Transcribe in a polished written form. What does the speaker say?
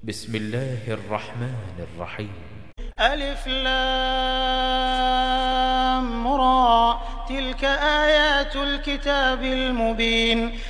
بسم الله الرحمن الرحيم. ألف لام را، تلك آيات الكتاب المبين